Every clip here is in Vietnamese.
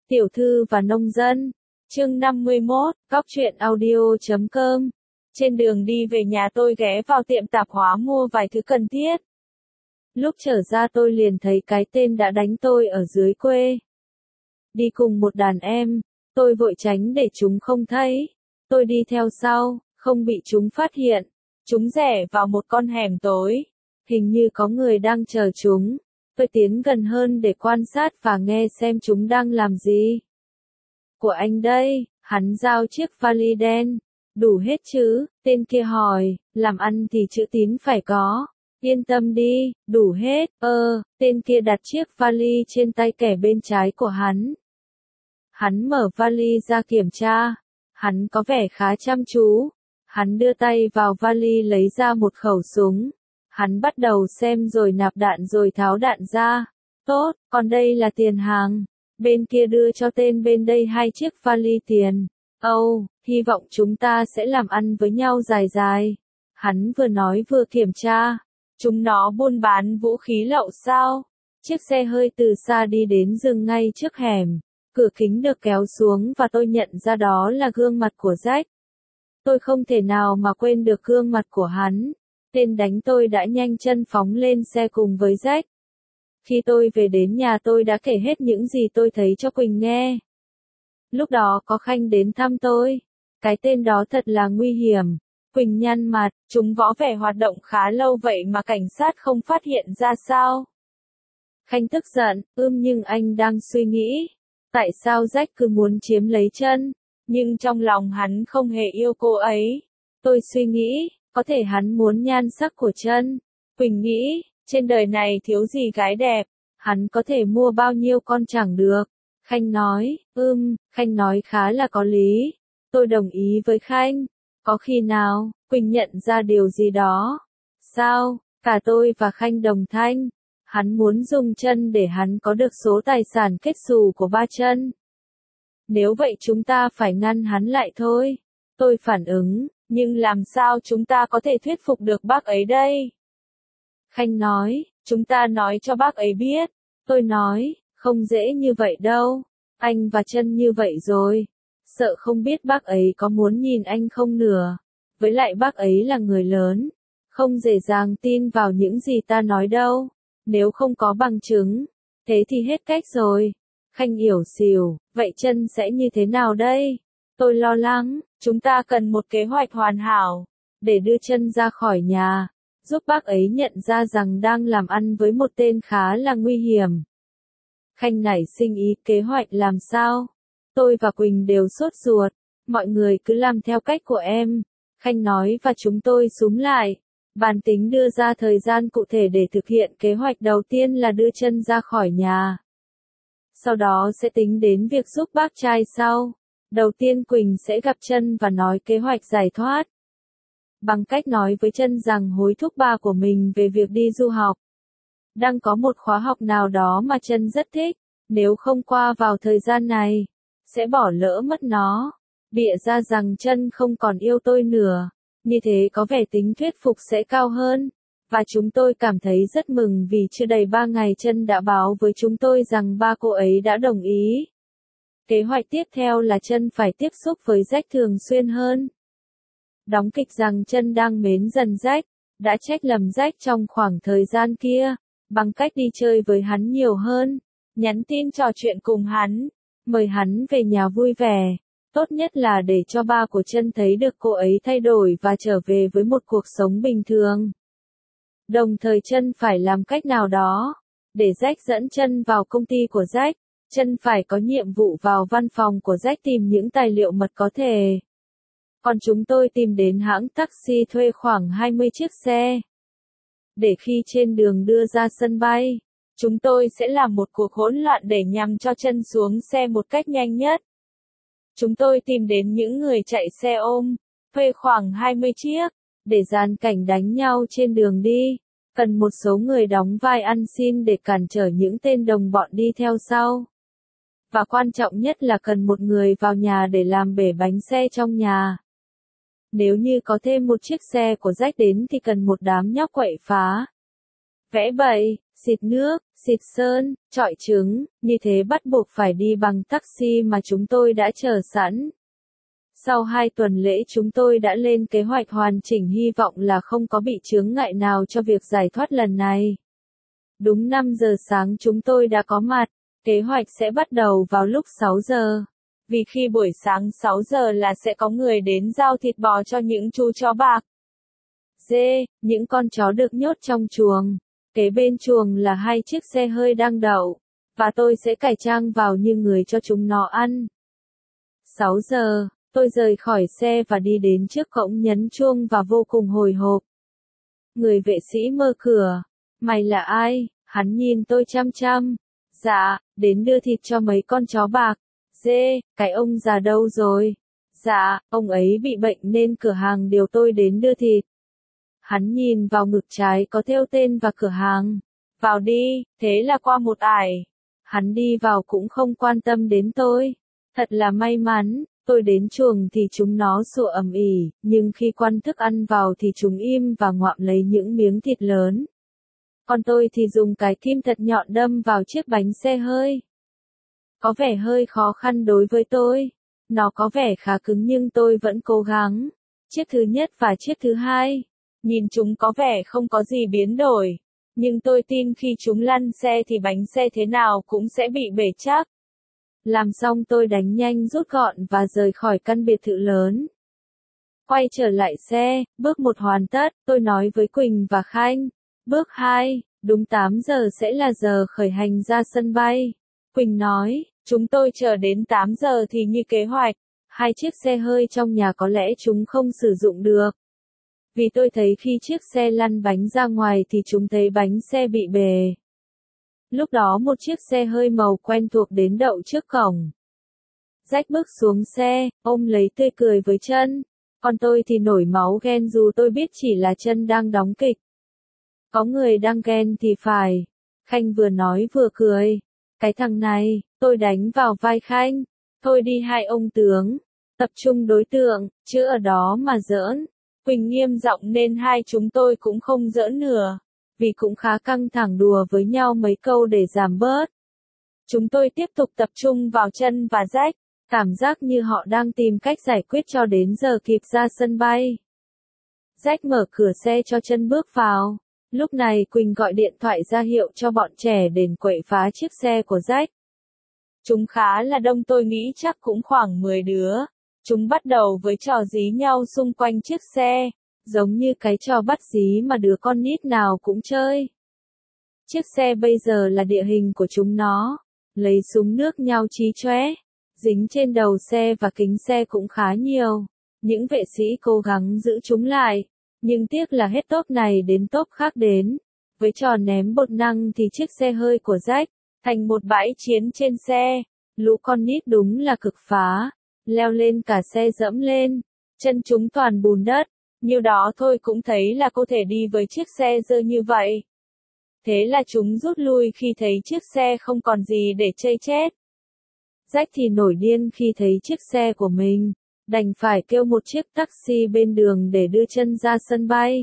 Tiểu thư và nông dân. Chương 51, Góc truyện audio.com. Trên đường đi về nhà tôi ghé vào tiệm tạp hóa mua vài thứ cần thiết. Lúc trở ra tôi liền thấy cái tên đã đánh tôi ở dưới quê. Đi cùng một đàn em, tôi vội tránh để chúng không thấy. Tôi đi theo sau, không bị chúng phát hiện. Chúng rẽ vào một con hẻm tối. Hình như có người đang chờ chúng. Tôi tiến gần hơn để quan sát và nghe xem chúng đang làm gì. Của anh đây, hắn giao chiếc vali đen. Đủ hết chứ, tên kia hỏi, làm ăn thì chữ tín phải có. Yên tâm đi, đủ hết, tên kia đặt chiếc vali trên tay kẻ bên trái của hắn. Hắn mở vali ra kiểm tra. Hắn có vẻ khá chăm chú. Hắn đưa tay vào vali lấy ra một khẩu súng. Hắn bắt đầu xem rồi nạp đạn rồi tháo đạn ra. Tốt, còn đây là tiền hàng. Bên kia đưa cho tên bên đây 2 chiếc vali tiền. Hy vọng chúng ta sẽ làm ăn với nhau dài dài. Hắn vừa nói vừa kiểm tra. Chúng nó buôn bán vũ khí lậu sao? Chiếc xe hơi từ xa đi đến dừng ngay trước hẻm. Cửa kính được kéo xuống và tôi nhận ra đó là gương mặt của Jack. Tôi không thể nào mà quên được gương mặt của hắn. Tên đánh tôi đã nhanh chân phóng lên xe cùng với Jack. Khi tôi về đến nhà tôi đã kể hết những gì tôi thấy cho Quỳnh nghe. Lúc đó có Khanh đến thăm tôi. Cái tên đó thật là nguy hiểm. Quỳnh nhăn mặt, chúng võ vẻ hoạt động khá lâu vậy mà cảnh sát không phát hiện ra sao? Khanh tức giận, nhưng anh đang suy nghĩ. Tại sao Jack cứ muốn chiếm lấy chân? Nhưng trong lòng hắn không hề yêu cô ấy. Tôi suy nghĩ, có thể hắn muốn nhan sắc của chân. Quỳnh nghĩ, trên đời này thiếu gì gái đẹp, hắn có thể mua bao nhiêu con chẳng được. Khanh nói, Khanh nói khá là có lý. Tôi đồng ý với Khanh. Có khi nào, Quỳnh nhận ra điều gì đó? Sao, cả tôi và Khanh đồng thanh. Hắn muốn dùng chân để hắn có được số tài sản kết xù của ba chân. Nếu vậy chúng ta phải ngăn hắn lại thôi. Tôi phản ứng, nhưng làm sao chúng ta có thể thuyết phục được bác ấy đây? Khanh nói, chúng ta nói cho bác ấy biết. Tôi nói, không dễ như vậy đâu. Anh và chân như vậy rồi. Sợ không biết bác ấy có muốn nhìn anh không nữa. Với lại bác ấy là người lớn. Không dễ dàng tin vào những gì ta nói đâu. Nếu không có bằng chứng, thế thì hết cách rồi. Khanh ỉu xìu, vậy chân sẽ như thế nào đây? Tôi lo lắng, chúng ta cần một kế hoạch hoàn hảo, để đưa chân ra khỏi nhà, giúp bác ấy nhận ra rằng đang làm ăn với một tên khá là nguy hiểm. Khanh nảy sinh ý kế hoạch làm sao? Tôi và Quỳnh đều sốt ruột, mọi người cứ làm theo cách của em. Khanh nói và chúng tôi xúm lại. Bàn tính đưa ra thời gian cụ thể để thực hiện kế hoạch đầu tiên là đưa chân ra khỏi nhà. Sau đó sẽ tính đến việc giúp bác trai sau. Đầu tiên Quỳnh sẽ gặp chân và nói kế hoạch giải thoát. Bằng cách nói với chân rằng hối thúc ba của mình về việc đi du học. Đang có một khóa học nào đó mà chân rất thích, nếu không qua vào thời gian này, sẽ bỏ lỡ mất nó. Bịa ra rằng chân không còn yêu tôi nữa. Như thế có vẻ tính thuyết phục sẽ cao hơn. Và chúng tôi cảm thấy rất mừng vì chưa đầy 3 ngày chân đã báo với chúng tôi rằng ba cô ấy đã đồng ý. Kế hoạch tiếp theo là chân phải tiếp xúc với Jack thường xuyên hơn. Đóng kịch rằng chân đang mến dần Jack, đã trách lầm Jack trong khoảng thời gian kia, bằng cách đi chơi với hắn nhiều hơn, nhắn tin trò chuyện cùng hắn, mời hắn về nhà vui vẻ. Tốt nhất là để cho ba của chân thấy được cô ấy thay đổi và trở về với một cuộc sống bình thường. Đồng thời chân phải làm cách nào đó, để Jack dẫn chân vào công ty của Jack. Chân phải có nhiệm vụ vào văn phòng của Jack tìm những tài liệu mật có thể. Còn chúng tôi tìm đến hãng taxi thuê khoảng 20 chiếc xe. Để khi trên đường đưa ra sân bay, chúng tôi sẽ làm một cuộc hỗn loạn để nhằm cho chân xuống xe một cách nhanh nhất. Chúng tôi tìm đến những người chạy xe ôm, thuê khoảng 20 chiếc, để dàn cảnh đánh nhau trên đường đi. Cần một số người đóng vai ăn xin để cản trở những tên đồng bọn đi theo sau. Và quan trọng nhất là cần một người vào nhà để làm bể bánh xe trong nhà. Nếu như có thêm một chiếc xe của Jack đến thì cần một đám nhóc quậy phá. Vẽ bậy, xịt nước, xịt sơn, chọi trứng, như thế bắt buộc phải đi bằng taxi mà chúng tôi đã chờ sẵn. Sau 2 tuần lễ chúng tôi đã lên kế hoạch hoàn chỉnh, hy vọng là không có bị chướng ngại nào cho việc giải thoát lần này. Đúng 5 giờ sáng chúng tôi đã có mặt, kế hoạch sẽ bắt đầu vào lúc 6 giờ. Vì khi buổi sáng 6 giờ là sẽ có người đến giao thịt bò cho những chú chó bạc. Dê, những con chó được nhốt trong chuồng. Kế bên chuồng là 2 chiếc xe hơi đang đậu, và tôi sẽ cải trang vào như người cho chúng nó ăn. 6 giờ, tôi rời khỏi xe và đi đến trước cổng nhấn chuông và vô cùng hồi hộp. Người vệ sĩ mở cửa. Mày là ai? Hắn nhìn tôi chăm chăm. Dạ, đến đưa thịt cho mấy con chó bạc. Dê, cái ông già đâu rồi? Dạ, ông ấy bị bệnh nên cửa hàng điều tôi đến đưa thịt. Hắn nhìn vào ngực trái có thêu tên và cửa hàng. Vào đi, thế là qua một ải. Hắn đi vào cũng không quan tâm đến tôi. Thật là may mắn, tôi đến chuồng thì chúng nó sủa ầm ĩ, nhưng khi quăng thức ăn vào thì chúng im và ngoạm lấy những miếng thịt lớn. Còn tôi thì dùng cái kim thật nhọn đâm vào chiếc bánh xe hơi. Có vẻ hơi khó khăn đối với tôi. Nó có vẻ khá cứng nhưng tôi vẫn cố gắng. Chiếc thứ nhất và chiếc thứ hai. Nhìn chúng có vẻ không có gì biến đổi. Nhưng tôi tin khi chúng lăn xe thì bánh xe thế nào cũng sẽ bị bể chắc. Làm xong tôi đánh nhanh rút gọn và rời khỏi căn biệt thự lớn. Quay trở lại xe, bước 1 hoàn tất, tôi nói với Quỳnh và Khanh. Bước 2, đúng 8 giờ sẽ là giờ khởi hành ra sân bay. Quỳnh nói, chúng tôi chờ đến 8 giờ thì như kế hoạch. 2 chiếc xe hơi trong nhà có lẽ chúng không sử dụng được. Vì tôi thấy khi chiếc xe lăn bánh ra ngoài thì chúng thấy bánh xe bị bể. Lúc đó một chiếc xe hơi màu quen thuộc đến đậu trước cổng. Jack bước xuống xe, ôm lấy tươi cười với chân. Còn tôi thì nổi máu ghen dù tôi biết chỉ là chân đang đóng kịch. Có người đang ghen thì phải. Khanh vừa nói vừa cười. Cái thằng này, tôi đánh vào vai Khanh. Thôi đi hai ông tướng. Tập trung đối tượng, chứ ở đó mà giỡn. Quỳnh nghiêm giọng nên hai chúng tôi cũng không giỡn nữa. Vì cũng khá căng thẳng đùa với nhau mấy câu để giảm bớt. Chúng tôi tiếp tục tập trung vào chân và Jack. Cảm giác như họ đang tìm cách giải quyết cho đến giờ kịp ra sân bay. Jack mở cửa xe cho chân bước vào. Lúc này Quỳnh gọi điện thoại ra hiệu cho bọn trẻ đến quậy phá chiếc xe của Jack. Chúng khá là đông, tôi nghĩ chắc cũng khoảng 10 đứa. Chúng bắt đầu với trò dí nhau xung quanh chiếc xe, giống như cái trò bắt dí mà đứa con nít nào cũng chơi. Chiếc xe bây giờ là địa hình của chúng nó. Lấy súng nước nhau chí chóe. Dính trên đầu xe và kính xe cũng khá nhiều. Những vệ sĩ cố gắng giữ chúng lại. Nhưng tiếc là hết tốp này đến tốp khác đến. Với trò ném bột năng thì chiếc xe hơi của Jack thành một bãi chiến trên xe. Lũ con nít đúng là cực phá. Leo lên cả xe dẫm lên. Chân chúng toàn bùn đất. Nhiêu đó thôi cũng thấy là có thể đi với chiếc xe dơ như vậy. Thế là chúng rút lui khi thấy chiếc xe không còn gì để chây chết. Jack thì nổi điên khi thấy chiếc xe của mình. Đành phải kêu một chiếc taxi bên đường để đưa chân ra sân bay.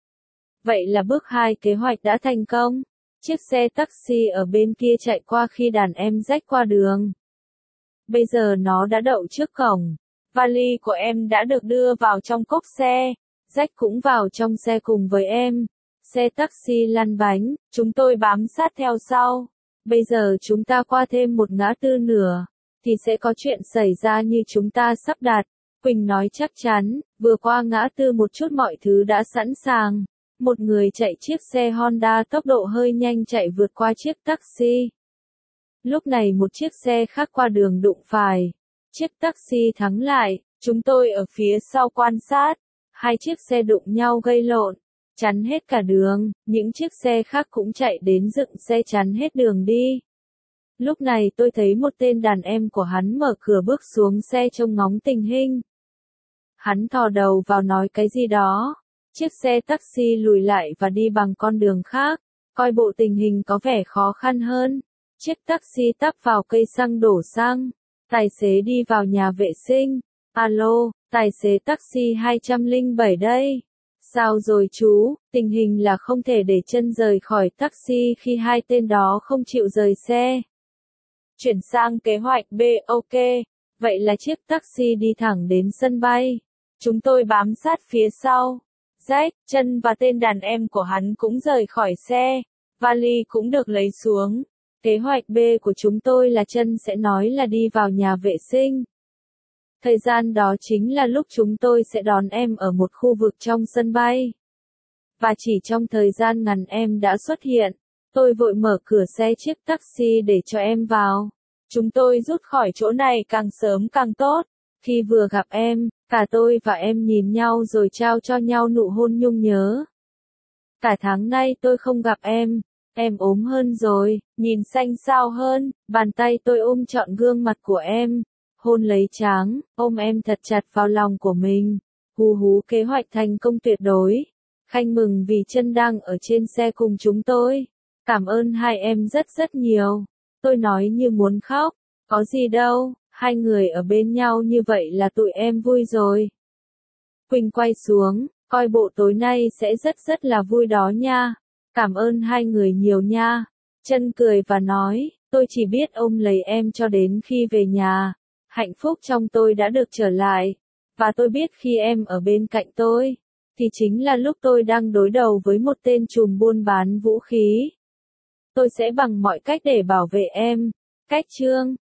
Vậy là bước 2 kế hoạch đã thành công. Chiếc xe taxi ở bên kia chạy qua khi đàn em Jack qua đường. Bây giờ nó đã đậu trước cổng. Vali của em đã được đưa vào trong cốp xe. Jack cũng vào trong xe cùng với em. Xe taxi lăn bánh, chúng tôi bám sát theo sau. Bây giờ chúng ta qua thêm một ngã tư nữa, thì sẽ có chuyện xảy ra như chúng ta sắp đặt. Quỳnh nói chắc chắn, vừa qua ngã tư một chút mọi thứ đã sẵn sàng. Một người chạy chiếc xe Honda tốc độ hơi nhanh chạy vượt qua chiếc taxi. Lúc này một chiếc xe khác qua đường đụng phải. Chiếc taxi thắng lại, chúng tôi ở phía sau quan sát. 2 chiếc xe đụng nhau gây lộn, chắn hết cả đường, những chiếc xe khác cũng chạy đến dựng xe chắn hết đường đi. Lúc này tôi thấy một tên đàn em của hắn mở cửa bước xuống xe trông ngóng tình hình. Hắn thò đầu vào nói cái gì đó. Chiếc xe taxi lùi lại và đi bằng con đường khác, coi bộ tình hình có vẻ khó khăn hơn. Chiếc taxi tấp vào cây xăng đổ xăng. Tài xế đi vào nhà vệ sinh. Alo, tài xế taxi 207 đây. Sao rồi chú, tình hình là không thể để chân rời khỏi taxi khi hai tên đó không chịu rời xe. Chuyển sang kế hoạch B, ok. Vậy là chiếc taxi đi thẳng đến sân bay. Chúng tôi bám sát phía sau. Jack, Chân và tên đàn em của hắn cũng rời khỏi xe. Vali cũng được lấy xuống. Kế hoạch B của chúng tôi là Chân sẽ nói là đi vào nhà vệ sinh. Thời gian đó chính là lúc chúng tôi sẽ đón em ở một khu vực trong sân bay. Và chỉ trong thời gian ngắn em đã xuất hiện. Tôi vội mở cửa xe chiếc taxi để cho em vào. Chúng tôi rút khỏi chỗ này càng sớm càng tốt. Khi vừa gặp em, cả tôi và em nhìn nhau rồi trao cho nhau nụ hôn nhung nhớ. Cả tháng nay tôi không gặp em ốm hơn rồi, nhìn xanh xao hơn, bàn tay tôi ôm trọn gương mặt của em, hôn lấy trán, ôm em thật chặt vào lòng của mình. Hú hú, kế hoạch thành công tuyệt đối. Khanh mừng vì Chân đang ở trên xe cùng chúng tôi. Cảm ơn hai em rất rất nhiều. Tôi nói như muốn khóc. Có gì đâu, hai người ở bên nhau như vậy là tụi em vui rồi. Quỳnh quay xuống, coi bộ tối nay sẽ rất rất là vui đó nha. Cảm ơn hai người nhiều nha. Chân cười và nói, tôi chỉ biết ôm lấy em cho đến khi về nhà. Hạnh phúc trong tôi đã được trở lại. Và tôi biết khi em ở bên cạnh tôi, thì chính là lúc tôi đang đối đầu với một tên trùm buôn bán vũ khí. Tôi sẽ bằng mọi cách để bảo vệ em. Cách chương